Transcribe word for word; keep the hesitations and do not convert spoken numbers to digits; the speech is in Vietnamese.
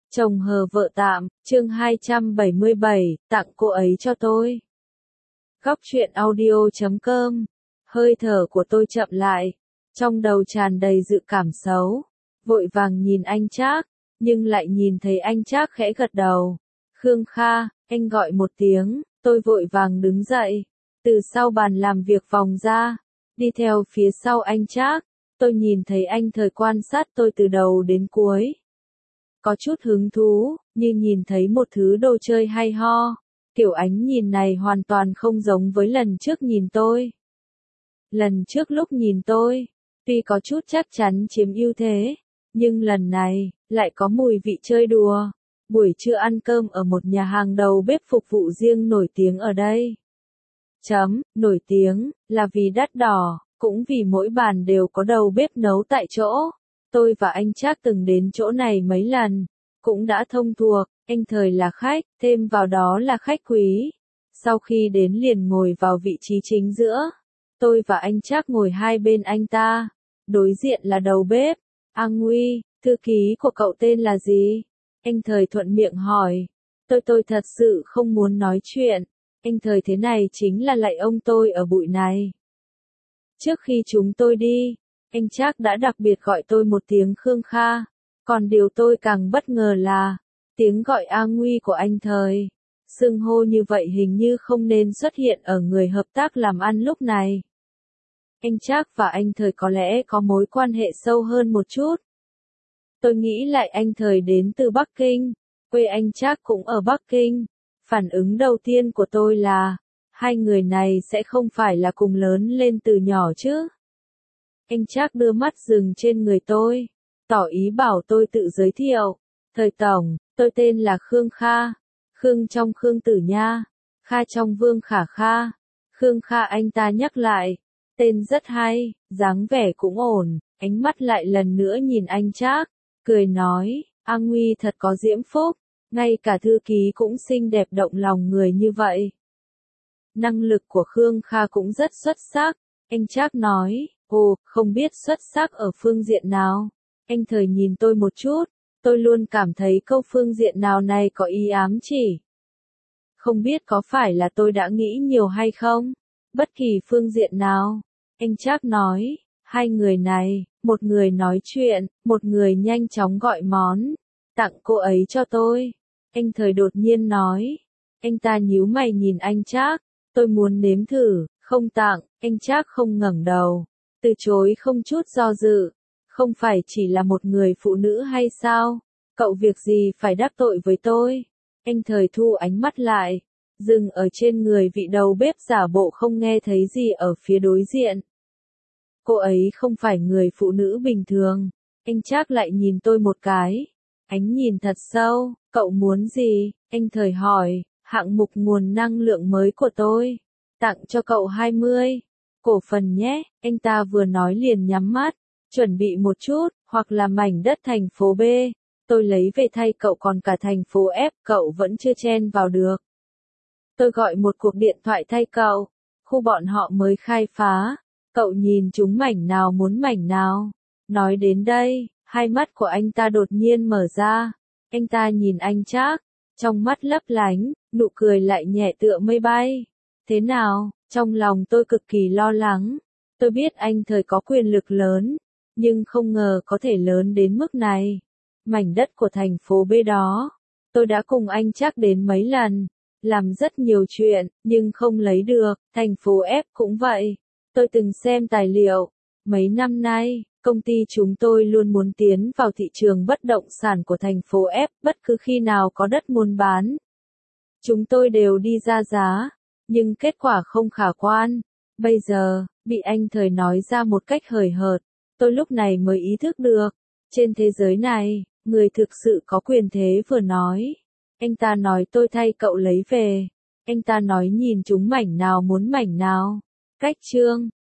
Chồng hờ vợ tạm, chương hai trăm bảy mươi bảy, tặng cô ấy cho tôi. Góc truyện audio chấm com. Hơi thở của tôi chậm lại, trong đầu tràn đầy dự cảm xấu, vội vàng nhìn anh Trác, nhưng lại nhìn thấy anh Trác khẽ gật đầu. Khương Kha, anh gọi một tiếng, tôi vội vàng đứng dậy, từ sau bàn làm việc vòng ra, đi theo phía sau anh Trác. Tôi nhìn thấy anh thời quan sát tôi từ đầu đến cuối. Có chút hứng thú, như nhìn thấy một thứ đồ chơi hay ho. Kiểu ánh nhìn này hoàn toàn không giống với lần trước nhìn tôi. Lần trước lúc nhìn tôi, tuy có chút chắc chắn chiếm ưu thế, nhưng lần này, lại có mùi vị chơi đùa. Buổi trưa ăn cơm ở một nhà hàng đầu bếp phục vụ riêng nổi tiếng ở đây. Chấm, nổi tiếng, là vì đắt đỏ, cũng vì mỗi bàn đều có đầu bếp nấu tại chỗ. Tôi và anh Trác từng đến chỗ này mấy lần, cũng đã thông thuộc, anh thời là khách, thêm vào đó là khách quý. Sau khi đến liền ngồi vào vị trí chính giữa, tôi và anh Trác ngồi hai bên anh ta, đối diện là đầu bếp. A Nguy, thư ký của cậu tên là gì? Anh thời thuận miệng hỏi. Tôi tôi thật sự không muốn nói chuyện, anh thời thế này chính là lạy ông tôi ở bụi này. Trước khi chúng tôi đi, anh Trác đã đặc biệt gọi tôi một tiếng Khương Kha, còn điều tôi càng bất ngờ là, tiếng gọi A Nguy của anh thời. Xưng hô như vậy hình như không nên xuất hiện ở người hợp tác làm ăn lúc này. Anh Trác và anh thời có lẽ có mối quan hệ sâu hơn một chút. Tôi nghĩ lại anh thời đến từ Bắc Kinh, quê anh Trác cũng ở Bắc Kinh. Phản ứng đầu tiên của tôi là, hai người này sẽ không phải là cùng lớn lên từ nhỏ chứ. Anh Trác đưa mắt dừng trên người tôi, tỏ ý bảo tôi tự giới thiệu. Thời tổng, tôi tên là Khương Kha. Khương trong Khương Tử Nha, Kha trong Vương Khả Kha. Khương Kha anh ta nhắc lại, tên rất hay, dáng vẻ cũng ổn, ánh mắt lại lần nữa nhìn anh Trác, cười nói, A Nguy thật có diễm phúc, ngay cả thư ký cũng xinh đẹp động lòng người như vậy. Năng lực của Khương Kha cũng rất xuất sắc, anh Trác nói. Ồ, không biết xuất sắc ở phương diện nào. Anh thời nhìn tôi một chút, tôi luôn cảm thấy câu phương diện nào này có ý ám chỉ. Không biết có phải là tôi đã nghĩ nhiều hay không? Bất kỳ phương diện nào. Anh Trác nói, hai người này, một người nói chuyện, một người nhanh chóng gọi món. Tặng cô ấy cho tôi. Anh thời đột nhiên nói. Anh ta nhíu mày nhìn anh Trác, tôi muốn nếm thử, không tặng. Anh Trác không ngẩng đầu, từ chối không chút do dự. Không phải chỉ là một người phụ nữ hay sao? Cậu việc gì phải đắc tội với tôi? Anh thời thu ánh mắt lại, dừng ở trên người vị đầu bếp giả bộ không nghe thấy gì ở phía đối diện. Cô ấy không phải người phụ nữ bình thường. Anh Trác lại nhìn tôi một cái, ánh nhìn thật sâu. Cậu muốn gì? Anh thời hỏi. Hạng mục nguồn năng lượng mới của tôi. Tặng cho cậu hai mươi cổ phần nhé. Anh ta vừa nói liền nhắm mắt, chuẩn bị một chút, hoặc là mảnh đất thành phố B, tôi lấy về thay cậu, còn cả thành phố F cậu vẫn chưa chen vào được. Tôi gọi một cuộc điện thoại thay cậu, khu bọn họ mới khai phá, cậu nhìn chúng mảnh nào muốn mảnh nào. Nói đến đây, hai mắt của anh ta đột nhiên mở ra, anh ta nhìn anh Trác, trong mắt lấp lánh, nụ cười lại nhẹ tựa mây bay. Thế nào? Trong lòng tôi cực kỳ lo lắng. Tôi biết anh thời có quyền lực lớn, nhưng không ngờ có thể lớn đến mức này. Mảnh đất của thành phố B đó, tôi đã cùng anh Trác đến mấy lần, làm rất nhiều chuyện, nhưng không lấy được. Thành phố F cũng vậy. Tôi từng xem tài liệu. Mấy năm nay, công ty chúng tôi luôn muốn tiến vào thị trường bất động sản của thành phố F, bất cứ khi nào có đất muốn bán. Chúng tôi đều đi ra giá, nhưng kết quả không khả quan. Bây giờ, bị anh thời nói ra một cách hời hợt, tôi lúc này mới ý thức được. Trên thế giới này, người thực sự có quyền thế vừa nói. Anh ta nói tôi thay cậu lấy về. Anh ta nói nhìn chúng mảnh nào muốn mảnh nào. Cách chương.